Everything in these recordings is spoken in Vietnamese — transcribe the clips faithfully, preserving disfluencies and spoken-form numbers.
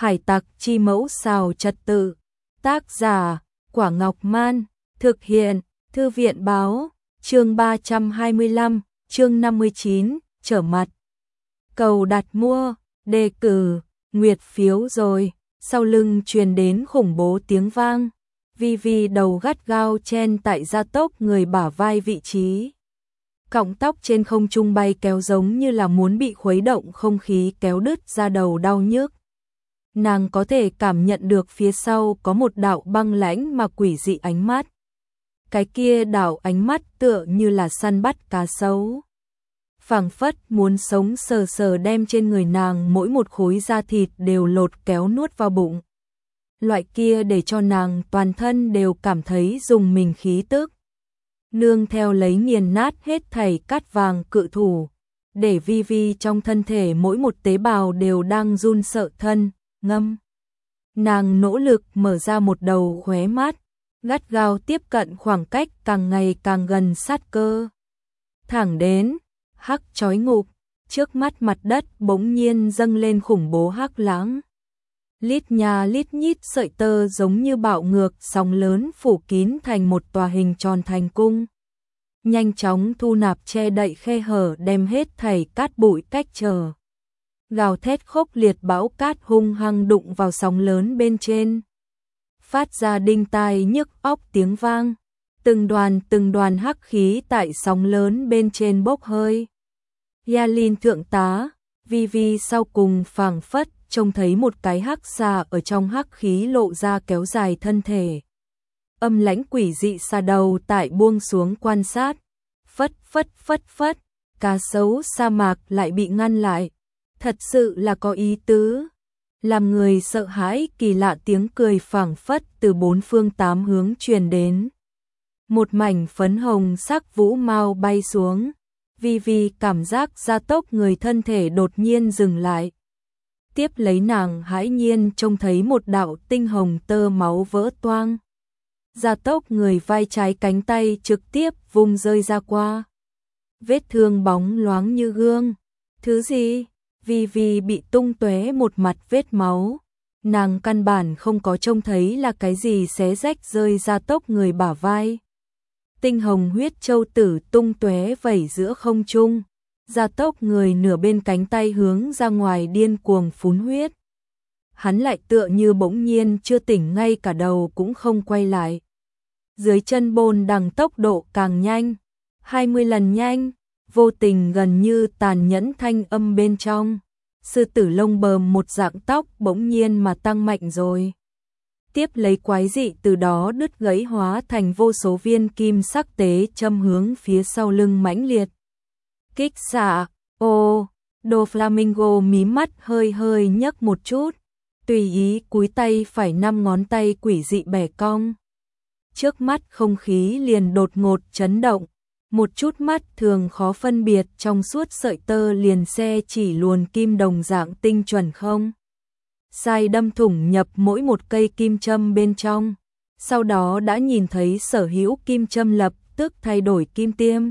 Hải tặc chi mẫu xào trật tự. Tác giả Quả Ngọc Man. Thực hiện Thư viện Báo. Chương ba trăm hai mươi lăm, chương năm mươi chín, trở mặt. Cầu đặt mua, đề cử, nguyệt phiếu rồi. Sau lưng truyền đến khủng bố tiếng vang. Vi Vi đầu gắt gao chen tại gia tốc người bả vai vị trí. Cọng tóc trên không trung bay kéo giống như là muốn bị khuấy động, không khí kéo đứt ra đầu đau nhức. Nàng có thể cảm nhận được phía sau có một đạo băng lãnh mà quỷ dị ánh mắt. Cái kia đạo ánh mắt tựa như là săn bắt cá sấu. Phảng phất muốn sống sờ sờ đem trên người nàng mỗi một khối da thịt đều lột kéo nuốt vào bụng. Loại kia để cho nàng toàn thân đều cảm thấy rùng mình khí tức. Nương theo lấy nghiền nát hết thảy cát vàng cự thủ, để Vi Vi trong thân thể mỗi một tế bào đều đang run sợ thân, ngâm. Nàng nỗ lực mở ra một đầu khóe mắt, gắt gao tiếp cận khoảng cách càng ngày càng gần sát cơ. Thẳng đến, hắc chói ngục, trước mắt mặt đất bỗng nhiên dâng lên khủng bố hắc lãng. Lít nha lít nhít sợi tơ giống như bạo ngược sóng lớn phủ kín thành một tòa hình tròn thành cung. Nhanh chóng thu nạp che đậy khe hở, đem hết thảy cát bụi cách trở. Gào thét khốc liệt bão cát hung hăng đụng vào sóng lớn bên trên. Phát ra đinh tai nhức óc tiếng vang. Từng đoàn từng đoàn hắc khí tại sóng lớn bên trên bốc hơi. Yalin thượng tá, Vi Vi sau cùng phảng phất trông thấy một cái hắc xà ở trong hắc khí lộ ra kéo dài thân thể. Âm lãnh quỷ dị xà đầu tại buông xuống quan sát. Phất phất phất phất, cá sấu sa mạc lại bị ngăn lại. Thật sự là có ý tứ. Làm người sợ hãi kỳ lạ tiếng cười phảng phất từ bốn phương tám hướng truyền đến. Một mảnh phấn hồng sắc vũ mau bay xuống. Vi Vi cảm giác gia tốc người thân thể đột nhiên dừng lại. Tiếp lấy nàng hãi nhiên trông thấy một đạo tinh hồng tơ máu vỡ toang. Gia tốc người vai trái cánh tay trực tiếp vung rơi ra qua. Vết thương bóng loáng như gương. Thứ gì? Vi Vi bị tung tóe một mặt vết máu. Nàng căn bản không có trông thấy là cái gì xé rách rơi ra tốc người bả vai. Tinh hồng huyết châu tử tung tóe vẩy giữa không trung. Gia tốc người nửa bên cánh tay hướng ra ngoài điên cuồng phun huyết. Hắn lại tựa như bỗng nhiên chưa tỉnh, ngay cả đầu cũng không quay lại. Dưới chân bồn đằng tốc độ càng nhanh, hai mươi lần nhanh, vô tình gần như tàn nhẫn thanh âm bên trong. Sư tử lông bờm một dạng tóc bỗng nhiên mà tăng mạnh rồi. Tiếp lấy quái dị từ đó đứt gãy hóa thành vô số viên kim sắc tế châm hướng phía sau lưng mãnh liệt. Kích xạ, ô, đồ Flamingo mí mắt hơi hơi nhấc một chút, tùy ý cúi tay phải năm ngón tay quỷ dị bẻ cong. Trước mắt không khí liền đột ngột chấn động, một chút mắt thường khó phân biệt trong suốt sợi tơ liền xe chỉ luồn kim đồng dạng tinh chuẩn không. Sai đâm thủng nhập mỗi một cây kim châm bên trong, sau đó đã nhìn thấy sở hữu kim châm lập tức thay đổi kim tiêm.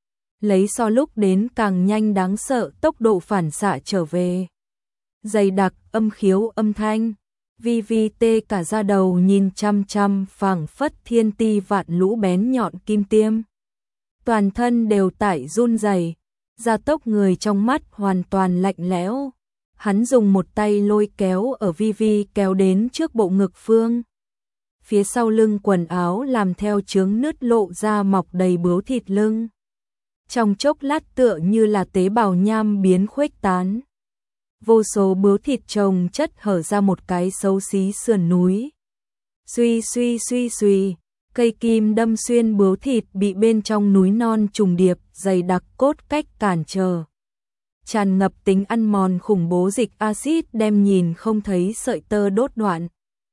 Lấy so lúc đến càng nhanh đáng sợ tốc độ phản xạ trở về. Dày đặc âm khiếu âm thanh. Vi Vi tê cả da đầu nhìn chăm chăm phảng phất thiên ti vạn lũ bén nhọn kim tiêm. Toàn thân đều tại run rẩy, gia tốc người trong mắt hoàn toàn lạnh lẽo. Hắn dùng một tay lôi kéo ở Vi Vi kéo đến trước bộ ngực phương. Phía sau lưng quần áo làm theo chướng nứt lộ ra mọc đầy bướu thịt lưng. Trong chốc lát tựa như là tế bào nham biến khuếch tán. Vô số bướu thịt chồng chất hở ra một cái xấu xí sườn núi. Suy suy suy suy, cây kim đâm xuyên bướu thịt bị bên trong núi non trùng điệp, dày đặc cốt cách cản trở. Tràn ngập tính ăn mòn khủng bố dịch axit đem nhìn không thấy sợi tơ đốt đoạn.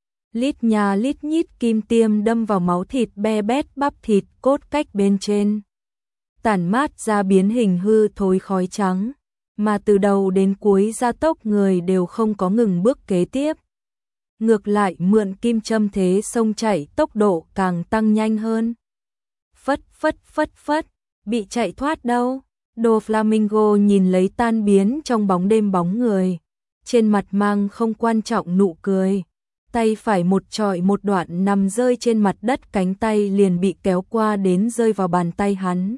Lít nha lít nhít kim tiêm đâm vào máu thịt be bét bắp thịt cốt cách bên trên. Tản mát ra biến hình hư thối khói trắng, mà từ đầu đến cuối gia tốc người đều không có ngừng bước kế tiếp. Ngược lại mượn kim châm thế sông chạy tốc độ càng tăng nhanh hơn. Phất phất phất phất, bị chạy thoát đâu. Đồ Flamingo nhìn lấy tan biến trong bóng đêm bóng người. trên mặt mang không quan trọng nụ cười. Tay phải một chọi một đoạn nằm rơi trên mặt đất, cánh tay liền bị kéo qua đến rơi vào bàn tay hắn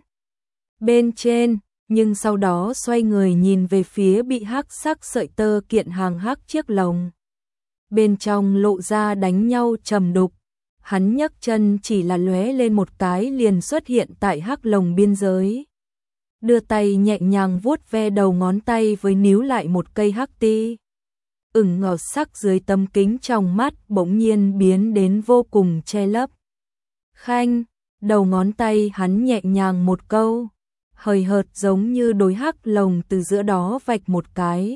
bên trên, nhưng sau đó xoay người nhìn về phía bị hắc sắc sợi tơ kiện hàng hắc chiếc lồng. Bên trong lộ ra đánh nhau trầm đục, hắn nhấc chân chỉ là lóe lên một cái liền xuất hiện tại hắc lồng biên giới. Đưa tay nhẹ nhàng vuốt ve đầu ngón tay với níu lại một cây hắc ti. Ửng ngọc sắc dưới tấm kính trong mắt bỗng nhiên biến đến vô cùng che lấp. Khanh, đầu ngón tay hắn nhẹ nhàng một câu, hời hợt giống như đối hắc lồng từ giữa đó vạch một cái.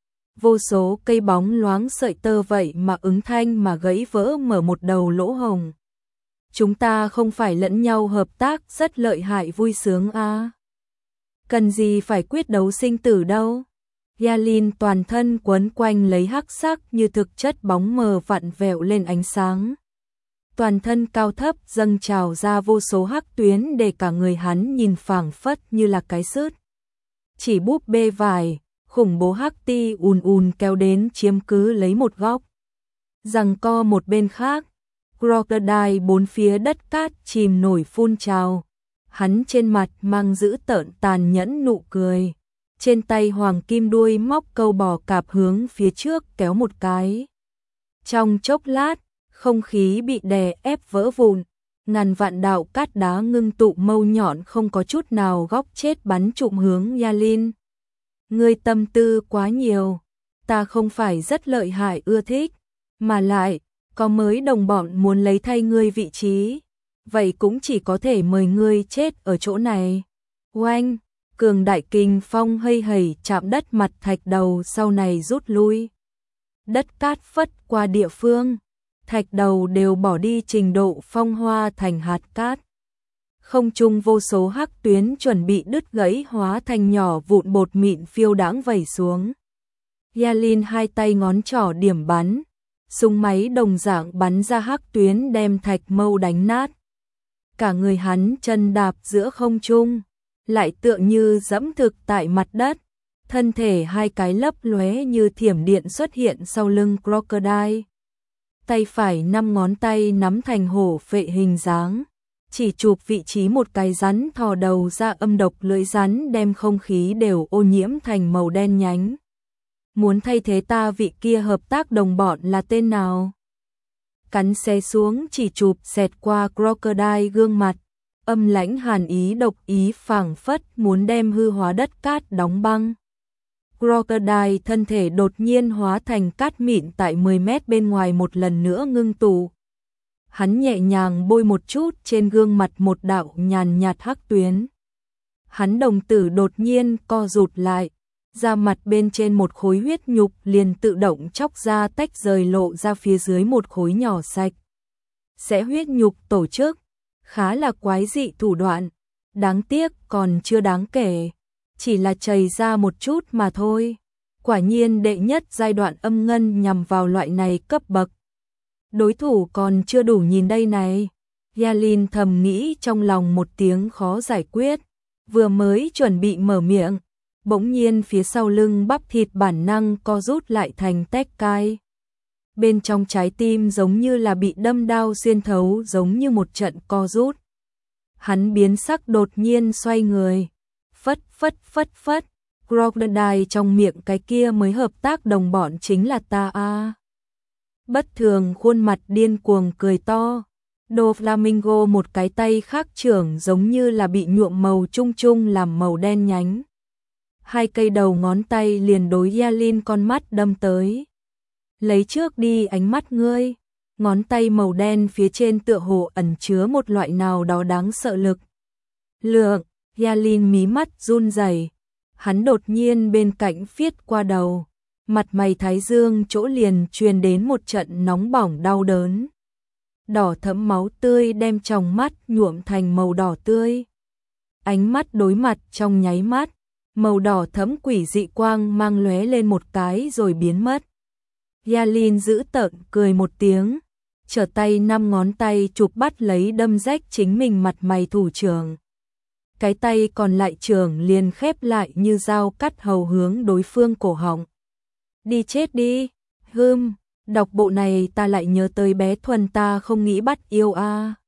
Vô số cây bóng loáng sợi tơ vậy mà ứng thanh mà gãy vỡ mở một đầu lỗ hồng. Chúng ta không phải lẫn nhau hợp tác rất lợi hại vui sướng à. Cần gì phải quyết đấu sinh tử đâu. Yalin toàn thân quấn quanh lấy hắc sắc như thực chất bóng mờ vặn vẹo lên ánh sáng. Toàn thân cao thấp dâng trào ra vô số hắc tuyến để cả người hắn nhìn phảng phất như là cái sứt. Chỉ búp bê vải, khủng bố hắc ti ùn ùn kéo đến chiếm cứ lấy một góc. Giằng co một bên khác, crocodile bốn phía đất cát chìm nổi phun trào. Hắn trên mặt mang dữ tợn tàn nhẫn nụ cười. Trên tay hoàng kim đuôi móc câu bò cạp hướng phía trước kéo một cái. Trong chốc lát, không khí bị đè ép vỡ vụn, ngàn vạn đạo cát đá ngưng tụ mâu nhọn không có chút nào góc chết bắn trụm hướng Yalin. Ngươi tâm tư quá nhiều, ta không phải rất lợi hại ưa thích, mà lại, có mới đồng bọn muốn lấy thay ngươi vị trí, vậy cũng chỉ có thể mời ngươi chết ở chỗ này. Oanh, cường đại kinh phong hây hầy chạm đất mặt thạch đầu sau này rút lui. Đất cát phất qua địa phương, thạch đầu đều bỏ đi trình độ phong hoa thành hạt cát. Không trung vô số hắc tuyến chuẩn bị đứt gãy hóa thành nhỏ vụn bột mịn phiêu đãng vẩy xuống. Yalin hai tay ngón trỏ điểm bắn, súng máy đồng dạng bắn ra hắc tuyến đem thạch mâu đánh nát. Cả người hắn chân đạp giữa không trung, lại tựa như dẫm thực tại mặt đất, thân thể hai cái lấp lóe như thiểm điện xuất hiện sau lưng crocodile. Tay phải năm ngón tay nắm thành hổ phệ hình dáng, chỉ chụp vị trí một cái rắn thò đầu ra, âm độc lưỡi rắn đem không khí đều ô nhiễm thành màu đen nhánh. Muốn thay thế ta vị kia hợp tác đồng bọn là tên nào? Cắn xé xuống chỉ chụp xẹt qua crocodile gương mặt, âm lãnh hàn ý độc ý phảng phất muốn đem hư hóa đất cát đóng băng. Crocodile thân thể đột nhiên hóa thành cát mịn tại mười mét bên ngoài một lần nữa ngưng tụ. Hắn nhẹ nhàng bôi một chút trên gương mặt một đạo nhàn nhạt hắc tuyến. Hắn đồng tử đột nhiên co rụt lại, da mặt bên trên một khối huyết nhục liền tự động chóc ra tách rời lộ ra phía dưới một khối nhỏ sạch. Sẽ huyết nhục tổ chức, khá là quái dị thủ đoạn, đáng tiếc còn chưa đáng kể, chỉ là chảy ra một chút mà thôi. Quả nhiên đệ nhất giai đoạn âm ngân nhằm vào loại này cấp bậc. Đối thủ còn chưa đủ nhìn đây này. Yalin thầm nghĩ trong lòng một tiếng khó giải quyết, vừa mới chuẩn bị mở miệng, bỗng nhiên phía sau lưng bắp thịt bản năng co rút lại thành tách cai. Bên trong trái tim giống như là bị đâm đao xuyên thấu, giống như một trận co rút. Hắn biến sắc đột nhiên xoay người, phất phất phất phất, crocodile trong miệng cái kia mới hợp tác đồng bọn chính là ta a. Bất thường khuôn mặt điên cuồng cười to, đồ flamingo một cái tay khác trưởng giống như là bị nhuộm màu chung chung làm màu đen nhánh. Hai cây đầu ngón tay liền đối Yalin con mắt đâm tới. Lấy trước đi ánh mắt ngươi, ngón tay màu đen phía trên tựa hồ ẩn chứa một loại nào đó đáng sợ lực. Lượng, Yalin mí mắt run rẩy, hắn đột nhiên bên cạnh phiết qua đầu, mặt mày thái dương chỗ liền truyền đến một trận nóng bỏng đau đớn. Đỏ thẫm máu tươi đem trong mắt nhuộm thành màu đỏ tươi. Ánh mắt đối mặt trong nháy mắt, màu đỏ thẫm quỷ dị quang mang lóe lên một cái rồi biến mất. Yalin giữ tợn cười một tiếng, trở tay năm ngón tay chụp bắt lấy đâm rách chính mình mặt mày thủ trưởng. Cái tay còn lại trưởng liền khép lại như dao cắt hầu hướng đối phương cổ họng. đi chết đi. Hừm, đọc bộ này ta lại nhớ tới bé Thuần ta không nghĩ bắt yêu a.